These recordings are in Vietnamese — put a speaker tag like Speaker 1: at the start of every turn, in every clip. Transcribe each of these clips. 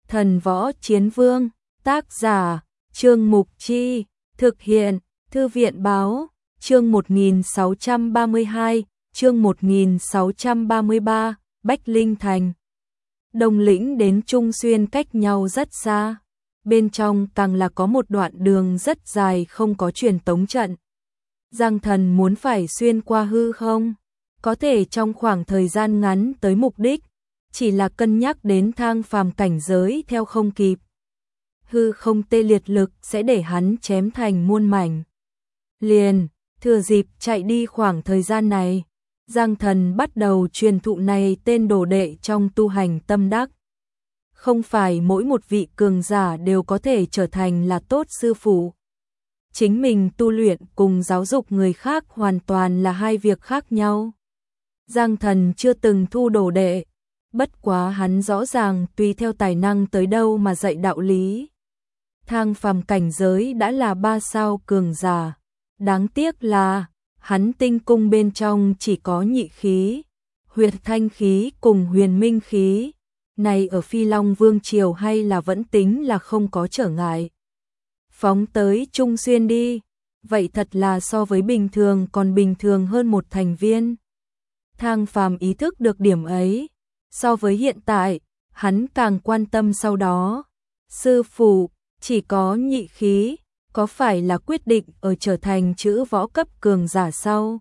Speaker 1: Thần võ chiến vương, tác giả, Trương Mục Chi, thực hiện, Thư viện báo, chương 1632, chương 1633, Bách Linh Thành. Đông Lĩnh đến Trung Xuyên cách nhau rất xa, bên trong càng là có một đoạn đường rất dài không có truyền tống trận. Giang Thần muốn phải xuyên qua hư không, có thể trong khoảng thời gian ngắn tới mục đích, chỉ là cân nhắc đến thang phàm cảnh giới theo không kịp. Hư không tê liệt lực sẽ để hắn chém thành muôn mảnh. Liền, thừa dịp chạy đi khoảng thời gian này, Giang Thần bắt đầu truyền thụ này tên đồ đệ trong tu hành tâm đắc. Không phải mỗi một vị cường giả đều có thể trở thành là tốt sư phụ. Chính mình tu luyện cùng giáo dục người khác hoàn toàn là hai việc khác nhau. Giang Thần chưa từng thu đồ đệ, bất quá hắn rõ ràng tùy theo tài năng tới đâu mà dạy đạo lý. Thang phàm cảnh giới đã là 3 sao cường giả, đáng tiếc là hắn tinh cung bên trong chỉ có nhị khí, huyệt thanh khí cùng huyền minh khí. Này ở Phi Long Vương Triều hay là vẫn tính là không có trở ngại. Phóng tới Trung Xuyên đi, vậy thật là so với bình thường còn bình thường hơn một thành viên. Thang phàm ý thức được điểm ấy, so với hiện tại, hắn càng quan tâm sau đó. Sư phụ, chỉ có nhị khí, có phải là quyết định ở trở thành chữ võ cấp cường giả sau?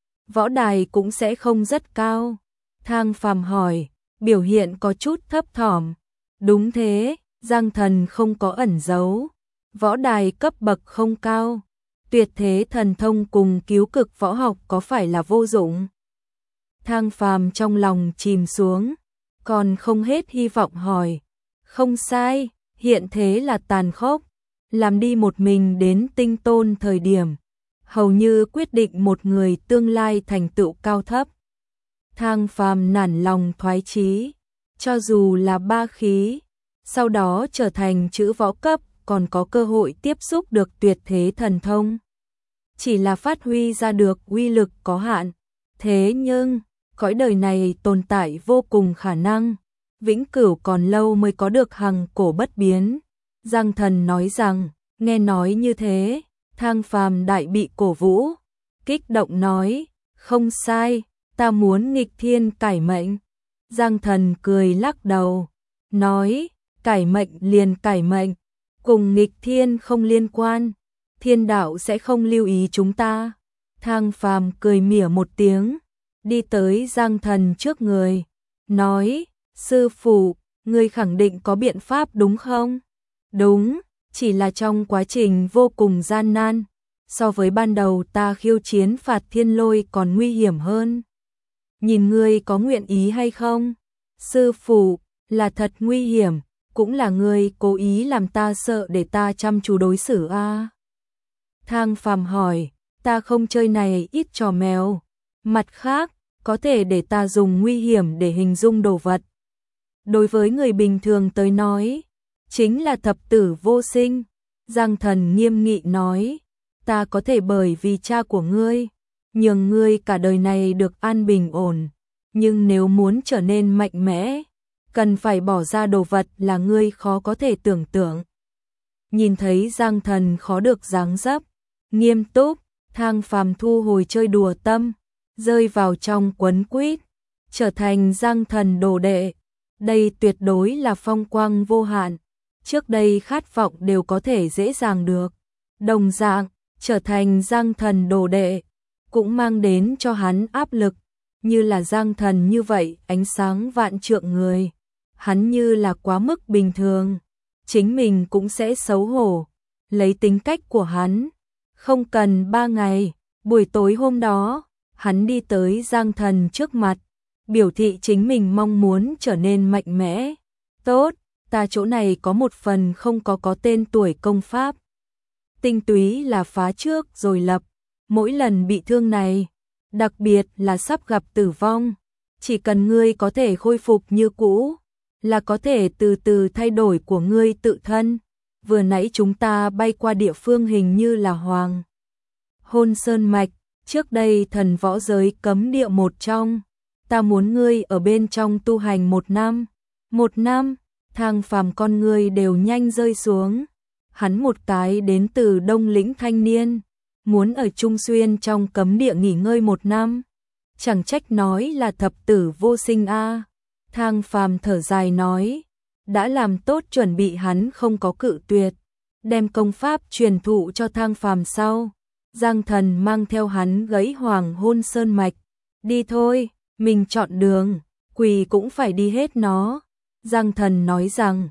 Speaker 1: Võ đài cũng sẽ không rất cao. Thang phàm hỏi, biểu hiện có chút thấp thỏm. Đúng thế, Giang Thần không có ẩn giấu. Võ đài cấp bậc không cao, tuyệt thế thần thông cùng cứu cực võ học có phải là vô dụng? Thang phàm trong lòng chìm xuống, còn không hết hy vọng hỏi. Không sai, hiện thế là tàn khốc, làm đi một mình đến tinh tôn thời điểm, hầu như quyết định một người tương lai thành tựu cao thấp. Thang phàm nản lòng thoái chí, cho dù là 3 khí, sau đó trở thành chữ võ cấp, còn có cơ hội tiếp xúc được tuyệt thế thần thông. Chỉ là phát huy ra được uy lực có hạn, thế nhưng cõi đời này tồn tại vô cùng khả năng, vĩnh cửu còn lâu mới có được hằng cổ bất biến. Giang Thần nói rằng, nghe nói như thế, Thang phàm đại bị cổ vũ, kích động nói, không sai, ta muốn nghịch thiên cải mệnh. Giang Thần cười lắc đầu, nói, cải mệnh liền cải mệnh, cùng nghịch thiên không liên quan, thiên đạo sẽ không lưu ý chúng ta. Thang phàm cười mỉa một tiếng, đi tới Giang Thần trước người, nói, sư phụ, ngươi khẳng định có biện pháp đúng không? Đúng, chỉ là trong quá trình vô cùng gian nan, so với ban đầu ta khiêu chiến phạt thiên lôi còn nguy hiểm hơn. Nhìn ngươi có nguyện ý hay không? Sư phụ, là thật nguy hiểm, cũng là ngươi cố ý làm ta sợ để ta chăm chú đối xử a. Thang phàm hỏi, ta không chơi này ít trò mèo. Mặt khác, có thể để ta dùng nguy hiểm để hình dung đồ vật. Đối với người bình thường tới nói, chính là thập tử vô sinh. Giang Thần nghiêm nghị nói, ta có thể bởi vì cha của ngươi, nhường ngươi cả đời này được an bình ổn, nhưng nếu muốn trở nên mạnh mẽ, cần phải bỏ ra đồ vật là ngươi khó có thể tưởng tượng. Nhìn thấy Giang Thần khó được dáng dấp, nghiêm túc, Thang phàm thu hồi chơi đùa tâm, rơi vào trong quấn quýt, trở thành Giang Thần đồ đệ. Đây tuyệt đối là phong quang vô hạn, trước đây khát vọng đều có thể dễ dàng được. Đồng dạng, trở thành Giang Thần đồ đệ, cũng mang đến cho hắn áp lực, như là Giang Thần như vậy ánh sáng vạn trượng người. Hắn như là quá mức bình thường, chính mình cũng sẽ xấu hổ. Lấy tính cách của hắn, không cần 3 ngày, buổi tối hôm đó, hắn đi tới Giang Thần trước mặt, biểu thị chính mình mong muốn trở nên mạnh mẽ. Tốt, ta chỗ này có một phần không có tên tuổi công pháp. Tinh túy là phá trước rồi lập, mỗi lần bị thương này, đặc biệt là sắp gặp tử vong, chỉ cần ngươi có thể khôi phục như cũ, là có thể từ từ thay đổi của ngươi tự thân. Vừa nãy chúng ta bay qua địa phương hình như là Hoàng Hôn Sơn Mạch, trước đây thần võ giới cấm địa một trong. Ta muốn ngươi ở bên trong tu hành 1 năm. 1 năm, Thang Phàm con người đều nhanh rơi xuống. Hắn một cái đến từ Đông Lĩnh thanh niên, muốn ở Trung Xuyên trong cấm địa nghỉ ngơi 1 năm. Chẳng trách nói là thập tử vô sinh a. Thang Phàm thở dài nói, đã làm tốt chuẩn bị hắn không có cự tuyệt, đem công pháp truyền thụ cho Thang Phàm sau. Giang Thần mang theo hắn gãy Hoàng Hôn Sơn mạch, đi thôi, mình chọn đường, quỳ cũng phải đi hết nó. Giang Thần nói rằng,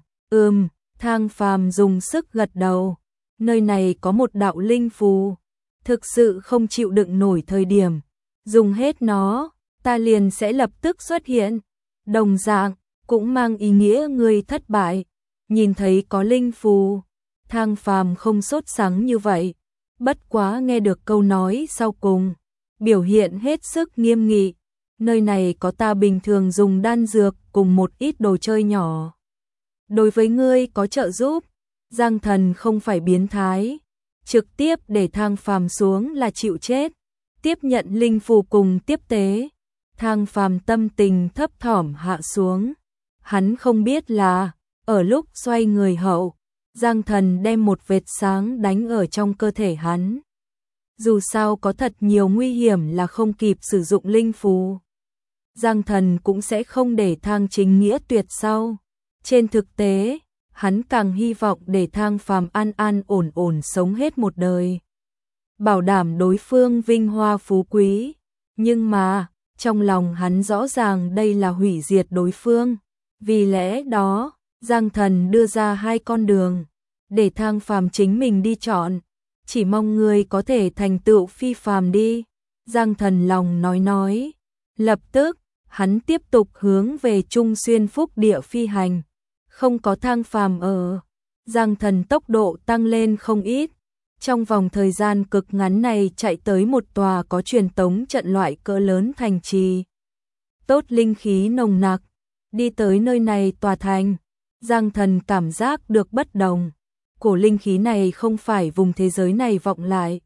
Speaker 1: Thang Phàm dùng sức gật đầu, nơi này có một đạo linh phù, thực sự không chịu đựng nổi thời điểm, dùng hết nó, ta liền sẽ lập tức xuất hiện. Đồng dạng, cũng mang ý nghĩa người thất bại. Nhìn thấy có linh phù, Thang Phàm không sốt sắng như vậy, bất quá nghe được câu nói sau cùng, biểu hiện hết sức nghiêm nghị. Nơi này có ta bình thường dùng đan dược cùng một ít đồ chơi nhỏ, đối với ngươi có trợ giúp. Giang Thần không phải biến thái, trực tiếp để Thang Phàm xuống là chịu chết, tiếp nhận linh phù cùng tiếp tế. Thang Phàm tâm tình thấp thỏm hạ xuống, hắn không biết là, ở lúc xoay người hậu, Giang Thần đem một vệt sáng đánh ở trong cơ thể hắn. Dù sao có thật nhiều nguy hiểm là không kịp sử dụng linh phù, Giang Thần cũng sẽ không để Thang Chính Nghĩa tuyệt sau. Trên thực tế, hắn càng hy vọng để Thang Phàm an an ổn ổn sống hết một đời, bảo đảm đối phương vinh hoa phú quý. Nhưng mà, trong lòng hắn rõ ràng đây là hủy diệt đối phương. Vì lẽ đó, Giang Thần đưa ra 2 con đường, để Thang Phàm chính mình đi chọn. Chỉ mong người có thể thành tựu phi phàm đi. Giang Thần lòng nói. Lập tức, hắn tiếp tục hướng về Trung Xuyên Phúc Địa phi hành. Không có Thang Phàm ở, Giang Thần tốc độ tăng lên không ít. Trong vòng thời gian cực ngắn này chạy tới một tòa có truyền tống trận loại cỡ lớn thành trì. Tốt linh khí nồng nặc, đi tới nơi này tòa thành, Giang Thần cảm giác được bất đồng. Cổ linh khí này không phải vùng thế giới này vọng lại,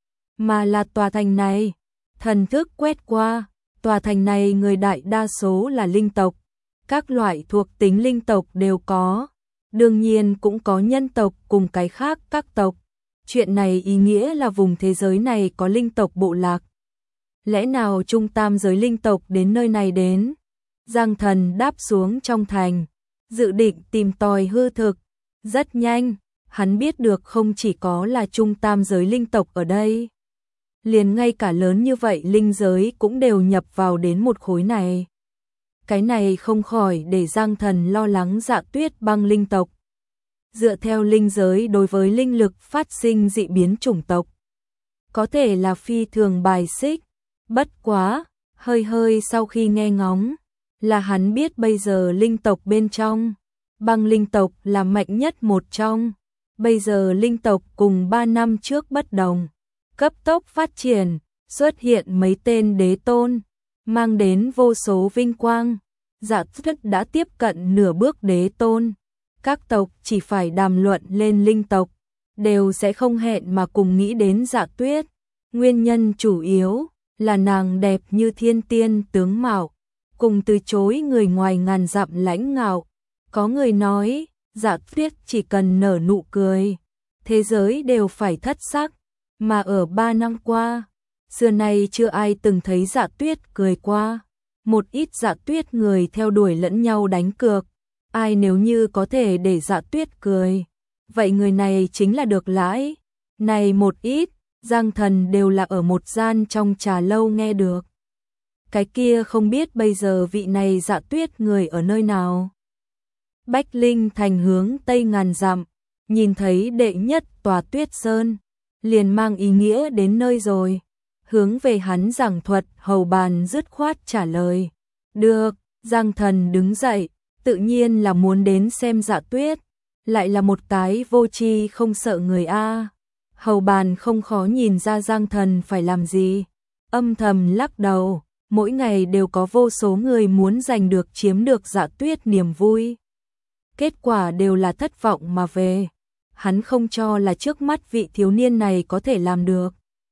Speaker 1: mà là tòa thành này. Thần thức quét qua, tòa thành này người đại đa số là linh tộc, các loại thuộc tính linh tộc đều có, đương nhiên cũng có nhân tộc cùng cái khác các tộc. Chuyện này ý nghĩa là vùng thế giới này có linh tộc bộ lạc. Lẽ nào trung tam giới linh tộc đến nơi này đến? Giang Thần đáp xuống trong thành, dự định tìm tòi hư thực. Rất nhanh, hắn biết được không chỉ có là trung tam giới linh tộc ở đây, liền ngay cả lớn như vậy linh giới cũng đều nhập vào đến một khối này. Cái này không khỏi để Giang Thần lo lắng Dạ Tuyết Băng linh tộc. Dựa theo linh giới đối với linh lực phát sinh dị biến chủng tộc, có thể là phi thường bài xích. Bất quá, hơi sau khi nghe ngóng, là hắn biết bây giờ linh tộc bên trong, băng linh tộc là mạnh nhất một trong. Bây giờ linh tộc cùng 3 năm trước bất đồng, cấp tốc phát triển, xuất hiện mấy tên đế tôn, mang đến vô số vinh quang. Dạ Tuyết đã tiếp cận nửa bước đế tôn. Các tộc chỉ phải đàm luận lên linh tộc, đều sẽ không hẹn mà cùng nghĩ đến Dạ Tuyết. Nguyên nhân chủ yếu là nàng đẹp như thiên tiên tướng mạo, cùng từ chối người ngoài ngàn dặm lãnh ngạo. Có người nói, Dạ Tuyết chỉ cần nở nụ cười, thế giới đều phải thất sắc, mà ở 3 năm qua, xưa nay chưa ai từng thấy Dạ Tuyết cười qua. Một ít Dạ Tuyết người theo đuổi lẫn nhau đánh cược, ai nếu như có thể để Dạ Tuyết cười, vậy người này chính là được lãi. Này một ít, Giang Thần đều là ở một gian trong trà lâu nghe được. Cái kia không biết bây giờ vị này Dạ Tuyết người ở nơi nào. Bách Linh thành hướng tây ngàn dặm, nhìn thấy đệ nhất tòa Tuyết Sơn, liền mang ý nghĩa đến nơi rồi. Hướng về hắn giảng thuật, Hầu Bàn dứt khoát trả lời. Được. Giang Thần đứng dậy, tự nhiên là muốn đến xem Dạ Tuyết, lại là một cái vô tri không sợ người a. Hầu Bàn không khó nhìn ra Giang Thần phải làm gì, âm thầm lắc đầu, mỗi ngày đều có vô số người muốn giành được chiếm được Dạ Tuyết niềm vui. Kết quả đều là thất vọng mà về, hắn không cho là trước mắt vị thiếu niên này có thể làm được.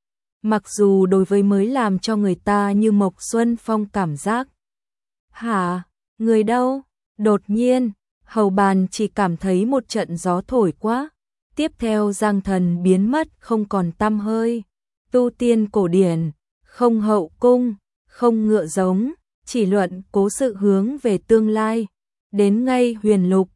Speaker 1: Mặc dù đối với mới làm cho người ta như Mộc Xuân Phong cảm giác. Hả? Người đâu? Đột nhiên, Hầu Bàn chỉ cảm thấy một trận gió thổi quá. Tiếp theo Giang Thần biến mất không còn tăm hơi. Tu tiên cổ điển, không hậu cung, không ngựa giống, chỉ luận cố sự hướng về tương lai. Đến ngay Huyền Lục,